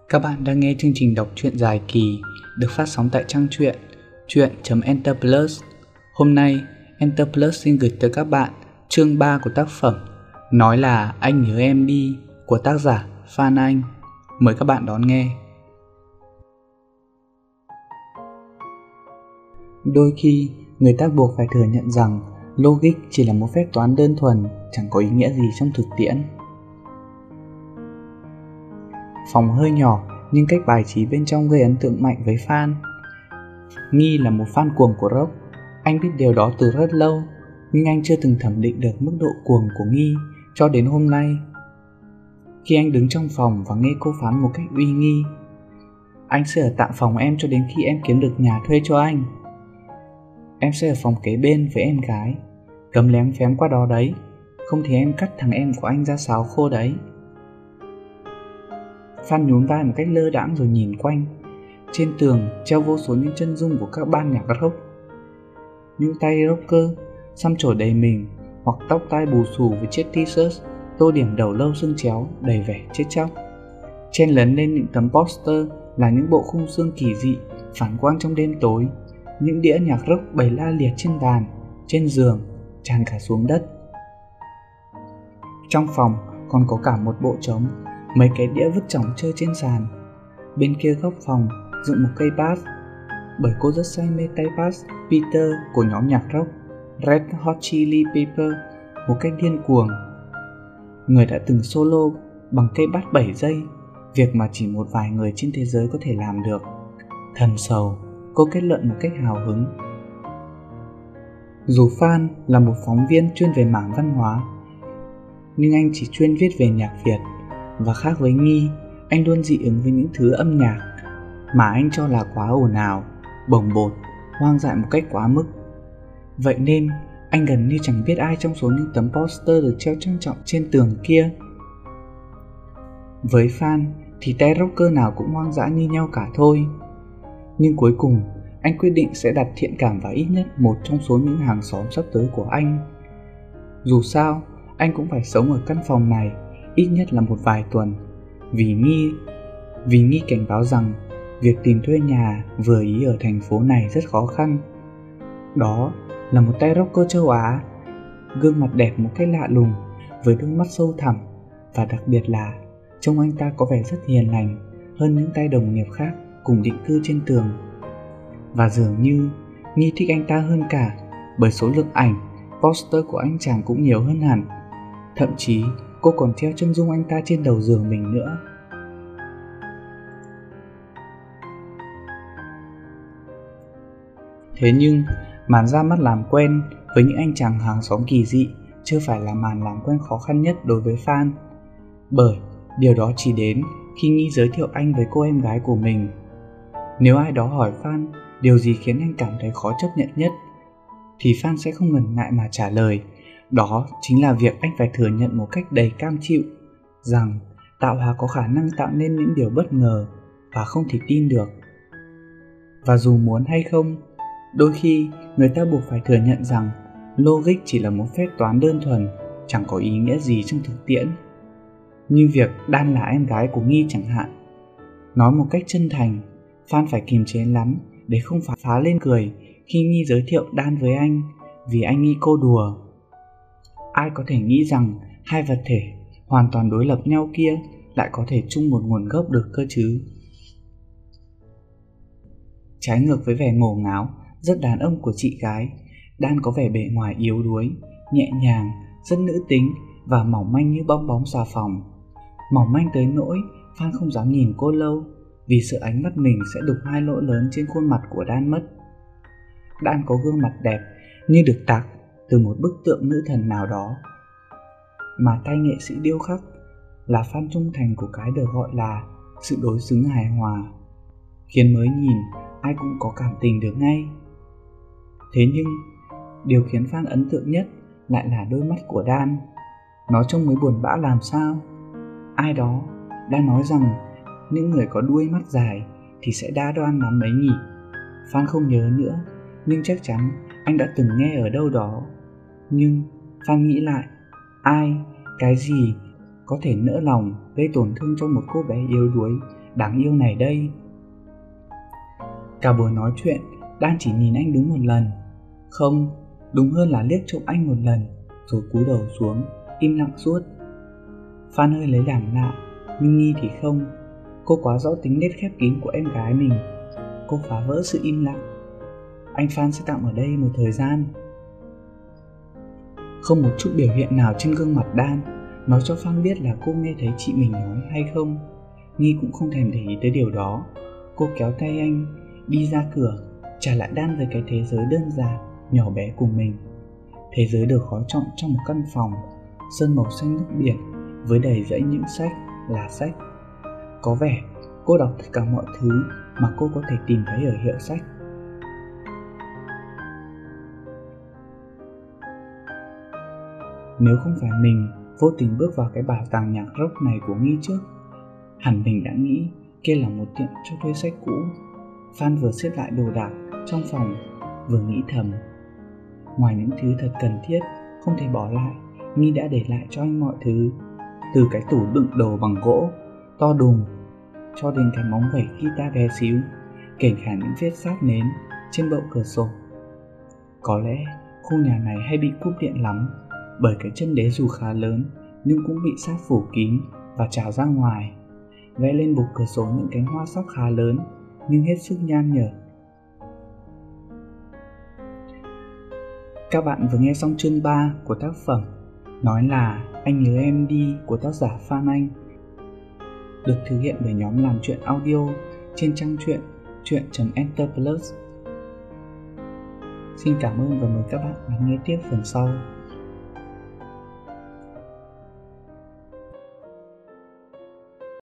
Các bạn đang nghe chương trình đọc truyện dài kỳ được phát sóng tại trang truyện truyện.enterplus. Hôm nay, Enterplus xin gửi tới các bạn chương 3 của tác phẩm Nói là anh nhớ em đi của tác giả Phan Anh. Mời các bạn đón nghe. Đôi khi, người ta buộc phải thừa nhận rằng logic chỉ là một phép toán đơn thuần, chẳng có ý nghĩa gì trong thực tiễn. Phòng hơi nhỏ nhưng cách bài trí bên trong gây ấn tượng mạnh với fan. Nghi là một fan cuồng của rock. Anh biết điều đó từ rất lâu, nhưng anh chưa từng thẩm định được mức độ cuồng của Nghi cho đến hôm nay. Khi anh đứng trong phòng và nghe cô phán một cách uy nghi: "Anh sẽ ở tạm phòng em cho đến khi em kiếm được nhà thuê cho anh. Em sẽ ở phòng kế bên với em gái. Cấm lém phém qua đó đấy, không thì em cắt thằng em của anh ra sáo khô đấy." Phan nhún vai một cách lơ đãng rồi nhìn quanh. Trên tường treo vô số những chân dung của các ban nhạc rock. Những tay rocker xăm trổ đầy mình, hoặc tóc tai bù xù với chiếc t-shirt tô điểm đầu lâu xương chéo đầy vẻ chết chóc. Chen lấn lên những tấm poster là những bộ khung xương kỳ dị phản quang trong đêm tối. Những đĩa nhạc rock bày la liệt trên bàn, trên giường, tràn cả xuống đất. Trong phòng còn có cả một bộ trống, mấy cái đĩa vứt chỏng chơi trên sàn. Bên kia góc phòng dựng một cây bass, bởi cô rất say mê tay bass Peter của nhóm nhạc rock Red Hot Chili Pepper một cách điên cuồng. Người đã từng solo bằng cây bass 7 giây, việc mà chỉ một vài người trên thế giới có thể làm được. Thầm sầu, cô kết luận một cách hào hứng. Dù Phan là một phóng viên chuyên về mảng văn hóa, nhưng anh chỉ chuyên viết về nhạc Việt. Và khác với Nghi, anh luôn dị ứng với những thứ âm nhạc mà anh cho là quá ồn ào, bồng bột, hoang dại một cách quá mức. Vậy nên anh gần như chẳng biết ai trong số những tấm poster được treo trang trọng trên tường kia. Với Phan thì tay rocker nào cũng hoang dã như nhau cả thôi. Nhưng cuối cùng anh quyết định sẽ đặt thiện cảm vào ít nhất một trong số những hàng xóm sắp tới của anh. Dù sao, anh cũng phải sống ở căn phòng này ít nhất là một vài tuần, vì Nghi cảnh báo rằng việc tìm thuê nhà vừa ý ở thành phố này rất khó khăn. Đó là một tay rocker châu Á, gương mặt đẹp một cách lạ lùng, với đôi mắt sâu thẳm, và đặc biệt là trông anh ta có vẻ rất hiền lành hơn những tay đồng nghiệp khác cùng định cư trên tường. Và dường như Nghi thích anh ta hơn cả, bởi số lượng ảnh, poster của anh chàng cũng nhiều hơn hẳn. Thậm chí cô còn treo chân dung anh ta trên đầu giường mình nữa. Thế nhưng màn ra mắt làm quen với những anh chàng hàng xóm kỳ dị chưa phải là màn làm quen khó khăn nhất đối với Phan, bởi điều đó chỉ đến khi Nghi giới thiệu anh với cô em gái của mình. Nếu ai đó hỏi Phan điều gì khiến anh cảm thấy khó chấp nhận nhất, thì Phan sẽ không ngần ngại mà trả lời. Đó chính là việc anh phải thừa nhận một cách đầy cam chịu rằng tạo hóa có khả năng tạo nên những điều bất ngờ và không thể tin được. Và dù muốn hay không, đôi khi người ta buộc phải thừa nhận rằng logic chỉ là một phép toán đơn thuần, chẳng có ý nghĩa gì trong thực tiễn. Như việc Đan là em gái của Nghi chẳng hạn. Nói một cách chân thành, Phan phải kiềm chế lắm để không phải phá lên cười khi Nghi giới thiệu Đan với anh, vì anh nghĩ cô đùa. Ai có thể nghĩ rằng hai vật thể hoàn toàn đối lập nhau kia lại có thể chung một nguồn gốc được cơ chứ? Trái ngược với vẻ ngổ ngáo, rất đàn ông của chị gái, Đan có vẻ bề ngoài yếu đuối, nhẹ nhàng, rất nữ tính và mỏng manh như bong bóng xà phòng. Mỏng manh tới nỗi Phan không dám nhìn cô lâu, vì sợ ánh mắt mình sẽ đục hai lỗ lớn trên khuôn mặt của Đan mất. Đan có gương mặt đẹp như được tạc từ một bức tượng nữ thần nào đó, mà tay nghệ sĩ điêu khắc là fan trung thành của cái được gọi là sự đối xứng hài hòa, khiến mới nhìn ai cũng có cảm tình được ngay. Thế nhưng điều khiến Phan ấn tượng nhất lại là đôi mắt của Đan. Nó trông mới buồn bã làm sao. Ai đó đã nói rằng những người có đuôi mắt dài thì sẽ đa đoan lắm mấy nhỉ. Phan không nhớ nữa, nhưng chắc chắn anh đã từng nghe ở đâu đó. Nhưng Phan nghĩ lại, ai, cái gì có thể nỡ lòng gây tổn thương cho một cô bé yếu đuối đáng yêu này đây. Cả buổi nói chuyện, Dan chỉ nhìn anh đúng một lần. Không, đúng hơn là liếc trộm anh một lần, rồi cúi đầu xuống, im lặng suốt. Phan hơi lấy làm lạ, nhưng Nghi thì không. Cô quá rõ tính nết khép kín của em gái mình. Cô phá vỡ sự im lặng. Anh Phan sẽ tạm ở đây một thời gian. Không một chút biểu hiện nào trên gương mặt Dan nói cho Phan biết là cô nghe thấy chị mình nói hay không. Nghi cũng không thèm để ý tới điều đó. Cô kéo tay anh đi ra cửa, trả lại Dan với cái thế giới đơn giản, nhỏ bé của mình. Thế giới được gói trọn trong một căn phòng, sơn màu xanh nước biển với đầy dãy những sách, là sách. Có vẻ cô đọc tất cả mọi thứ mà cô có thể tìm thấy ở hiệu sách. Nếu không phải mình vô tình bước vào cái bảo tàng nhạc rock này của Nghi trước, hẳn mình đã nghĩ kia là một tiệm cho thuê sách cũ. Phan vừa xếp lại đồ đạc trong phòng, vừa nghĩ thầm, ngoài những thứ thật cần thiết không thể bỏ lại, Nghi đã để lại cho anh mọi thứ, từ cái tủ đựng đồ bằng gỗ to đùng cho đến cái móng vẩy guitar bé xíu, kể cả những vết sáp nến trên bậu cửa sổ. Có lẽ khu nhà này hay bị cúp điện lắm, bởi cái chân đế dù khá lớn nhưng cũng bị sáp phủ kín và trào ra ngoài, vẽ lên bục cửa sổ những cánh hoa sáp khá lớn nhưng hết sức nham nhở. Các bạn vừa nghe xong chương 3 của tác phẩm Nói là Anh Nhớ Em Đi của tác giả Phan Anh, được thực hiện bởi nhóm làm truyện audio trên trang truyện truyện.enterplus. Xin cảm ơn và mời các bạn lắng nghe tiếp phần sau.